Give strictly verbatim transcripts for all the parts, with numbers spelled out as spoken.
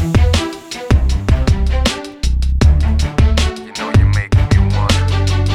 You know you make me wanna.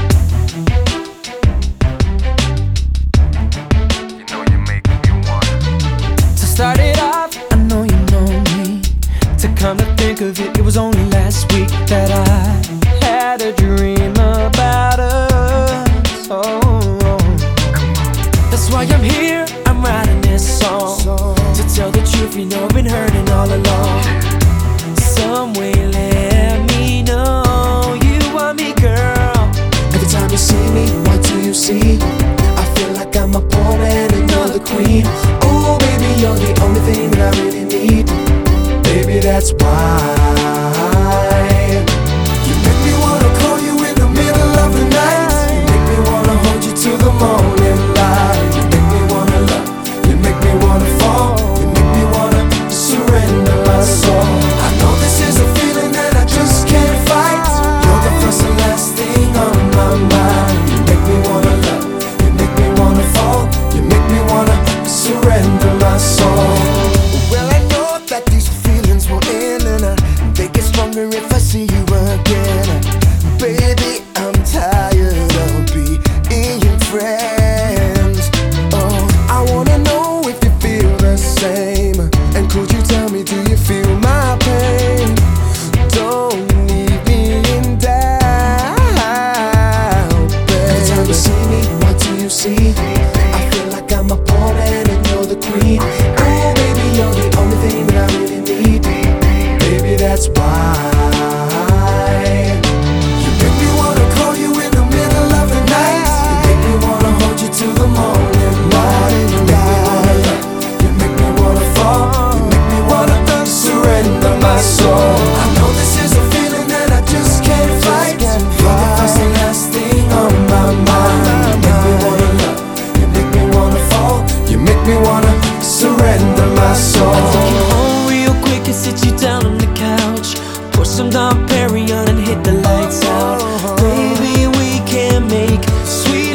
You know you make me wanna. To start it off, I know you know me. To come to think of it, it was only last week that I had a dream about us. Oh, that's why I'm here, I'm writing this song. To tell the truth, you know I've been hurting all along. Some way let me know you want me, girl. Every time you see me, what do you see? I feel like I'm a pawn and you're the queen. Oh baby, you're the only thing that I really need. Baby, that's why you make me wanna call you in the middle of the night. You make me wanna hold you till the morning light. You make me wanna love, you make me wanna fall. You make me wanna surrender my soul. I know this is a feeling that I just can't fight. You're the first and last thing on my mind. You make me wanna love, you make me wanna fall. You make me wanna surrender my soul. Well, I know that these feelings will end, and I, they get stronger if I see you again. Baby, I'm tired of being friends. Oh, I wanna know if you feel the same. And could you tell me, do you feel my pain? Don't leave me in doubt, baby. Every time you see me, what do you see? I feel like I'm a pawn and you're the queen. Oh baby, you're the only thing that I really need. Baby, that's why you make me wanna call you in the middle of the night. You make me wanna hold you till the morning light. You make me wanna love, you make me wanna fall. You make me wanna surrender my soul. I know this is a feeling that I just can't fight. You're the first and last thing on my mind. You make me wanna love, you make me wanna fall. You make me wanna surrender my soul. I'll take you home real quick and sit you down on the couch. Pour some Dom Perignon and hit the lights out. Baby, we can make sweet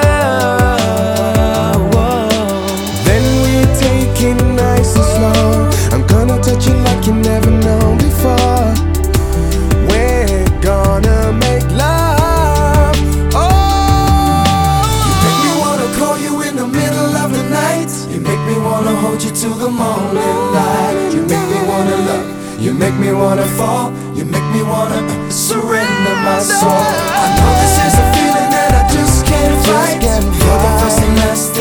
love. Whoa. Then we take it nice and slow. I'm gonna touch you like you never known before. We're gonna make love. Oh, you make me wanna call you in the middle of the night. You make me wanna hold you till the morning light. You make me wanna love, you make me wanna fall. You make me wanna surrender my soul. I know this is a feeling that I just can't fight. You're the first and last